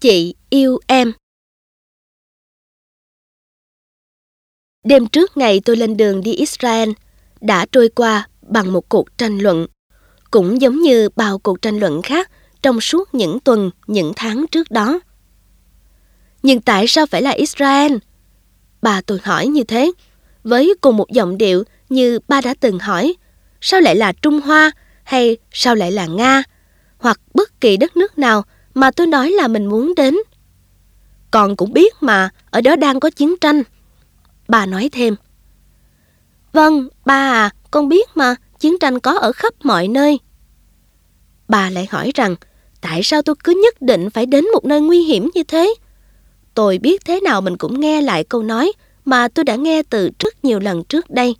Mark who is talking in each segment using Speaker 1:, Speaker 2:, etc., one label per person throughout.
Speaker 1: Chị yêu em. Đêm trước ngày tôi lên đường đi Israel đã trôi qua bằng một cuộc tranh luận, cũng giống như bao cuộc tranh luận khác trong suốt những tuần, những tháng trước đó. Nhưng tại sao phải là Israel? Bà tôi hỏi như thế, với cùng một giọng điệu như ba đã từng hỏi, sao lại là Trung Hoa hay sao lại là Nga, hoặc bất kỳ đất nước nào mà tôi nói là mình muốn đến. Con cũng biết mà, ở đó đang có chiến tranh. Bà nói thêm. Vâng, ba à, con biết mà, chiến tranh có ở khắp mọi nơi. Bà lại hỏi rằng, tại sao tôi cứ nhất định phải đến một nơi nguy hiểm như thế? Tôi biết thế nào mình cũng nghe lại câu nói mà tôi đã nghe từ rất nhiều lần trước đây.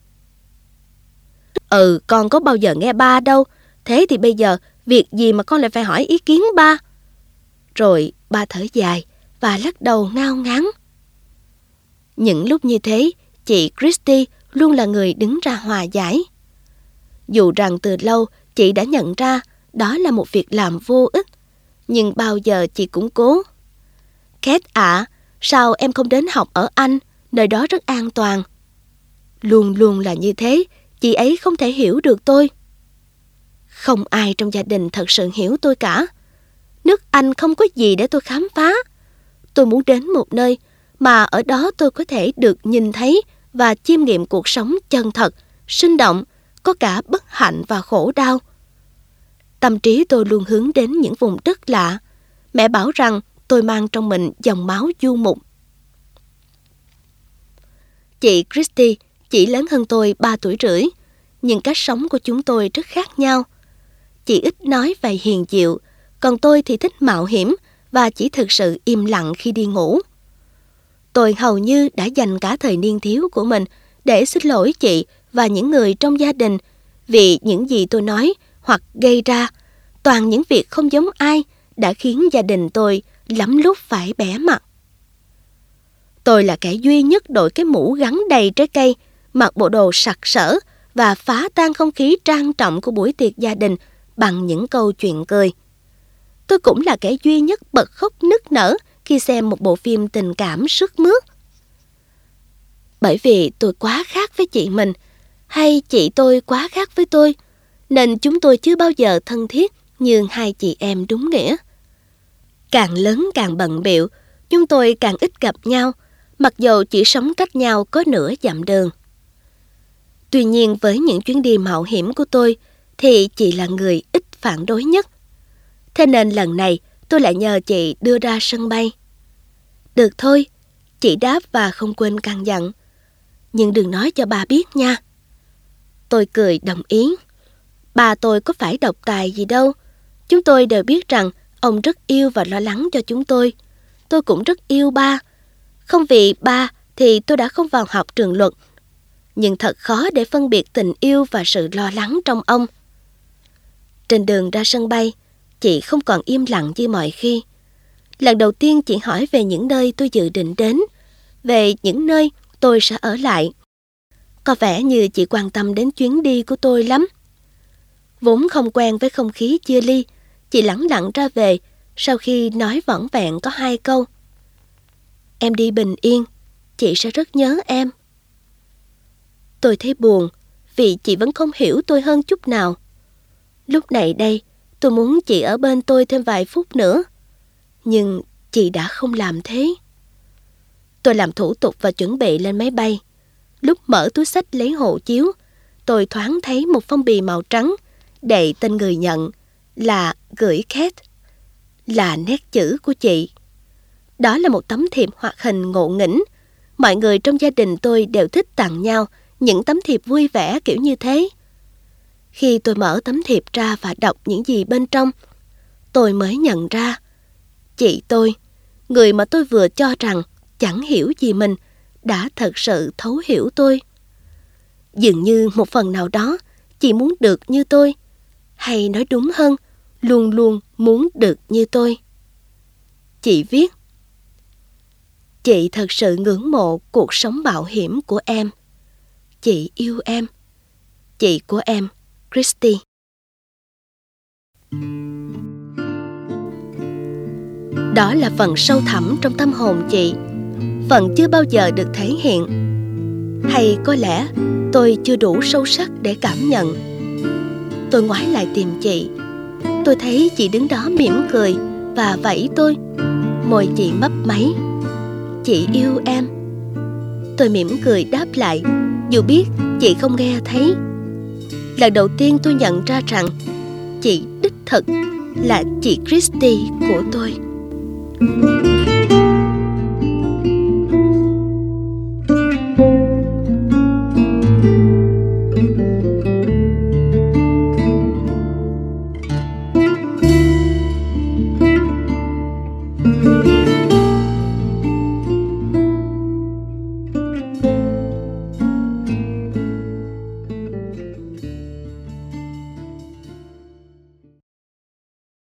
Speaker 1: Con có bao giờ nghe ba đâu. Thế thì bây giờ, việc gì mà con lại phải hỏi ý kiến ba? Rồi ba thở dài và lắc đầu ngao ngán. Những lúc như thế, chị Christy luôn là người đứng ra hòa giải. Dù rằng từ lâu chị đã nhận ra đó là một việc làm vô ích, nhưng bao giờ chị cũng cố. Kate ạ, sao em không đến học ở Anh, nơi đó rất an toàn? Luôn luôn là như thế, chị ấy không thể hiểu được tôi. Không ai trong gia đình thật sự hiểu tôi cả. Nước Anh không có gì để tôi khám phá. Tôi muốn đến một nơi mà ở đó tôi có thể được nhìn thấy và chiêm nghiệm cuộc sống chân thật, sinh động, có cả bất hạnh và khổ đau. Tâm trí tôi luôn hướng đến những vùng đất lạ. Mẹ bảo rằng tôi mang trong mình dòng máu du mục. Chị Christy chỉ lớn hơn tôi 3 tuổi rưỡi, nhưng cách sống của chúng tôi rất khác nhau. Chị ít nói và hiền dịu, còn tôi thì thích mạo hiểm và chỉ thực sự im lặng khi đi ngủ. Tôi hầu như đã dành cả thời niên thiếu của mình để xin lỗi chị và những người trong gia đình vì những gì tôi nói hoặc gây ra, toàn những việc không giống ai đã khiến gia đình tôi lắm lúc phải bẽ mặt. Tôi là kẻ duy nhất đội cái mũ gắn đầy trái cây, mặc bộ đồ sặc sỡ và phá tan không khí trang trọng của buổi tiệc gia đình bằng những câu chuyện cười. Tôi cũng là kẻ duy nhất bật khóc nức nở khi xem một bộ phim tình cảm sướt mướt. Bởi vì tôi quá khác với chị mình, hay chị tôi quá khác với tôi, nên chúng tôi chưa bao giờ thân thiết như hai chị em đúng nghĩa. Càng lớn càng bận bịu, chúng tôi càng ít gặp nhau, mặc dù chỉ sống cách nhau có nửa dặm đường. Tuy nhiên với những chuyến đi mạo hiểm của tôi, thì chị là người ít phản đối nhất. Thế nên lần này tôi lại nhờ chị đưa ra sân bay. Được thôi, chị đáp và không quên căn dặn. Nhưng đừng nói cho ba biết nha. Tôi cười đồng ý. Ba tôi có phải độc tài gì đâu. Chúng tôi đều biết rằng ông rất yêu và lo lắng cho chúng tôi. Tôi cũng rất yêu ba. Không vì ba thì tôi đã không vào học trường luật. Nhưng thật khó để phân biệt tình yêu và sự lo lắng trong ông. Trên đường ra sân bay, chị không còn im lặng như mọi khi. Lần đầu tiên chị hỏi về những nơi tôi dự định đến, về những nơi tôi sẽ ở lại. Có vẻ như chị quan tâm đến chuyến đi của tôi lắm. Vốn không quen với không khí chia ly, chị lẳng lặng ra về sau khi nói vỏn vẹn có 2 câu. Em đi bình yên, chị sẽ rất nhớ em. Tôi thấy buồn vì chị vẫn không hiểu tôi hơn chút nào. Lúc này đây, tôi muốn chị ở bên tôi thêm vài phút nữa. Nhưng chị đã không làm thế. Tôi làm thủ tục và chuẩn bị lên máy bay. Lúc mở túi xách lấy hộ chiếu, tôi thoáng thấy một phong bì màu trắng đầy tên người nhận là gửi Kate, là nét chữ của chị. Đó là một tấm thiệp hoạt hình ngộ nghĩnh. Mọi người trong gia đình tôi đều thích tặng nhau những tấm thiệp vui vẻ kiểu như thế. Khi tôi mở tấm thiệp ra và đọc những gì bên trong, tôi mới nhận ra chị tôi, người mà tôi vừa cho rằng chẳng hiểu gì mình, đã thật sự thấu hiểu tôi. Dường như một phần nào đó, chị muốn được như tôi, hay nói đúng hơn, luôn luôn muốn được như tôi. Chị viết: chị thật sự ngưỡng mộ cuộc sống mạo hiểm của em. Chị yêu em. Chị của em, Christy. Đó là phần sâu thẳm trong tâm hồn chị, phần chưa bao giờ được thể hiện. Hay có lẽ tôi chưa đủ sâu sắc để cảm nhận. Tôi ngoái lại tìm chị. Tôi thấy chị đứng đó mỉm cười và vẫy tôi. Môi chị mấp máy. Chị yêu em. Tôi mỉm cười đáp lại, dù biết chị không nghe thấy. Lần đầu tiên tôi nhận ra rằng chị đích thực là chị Christy của tôi.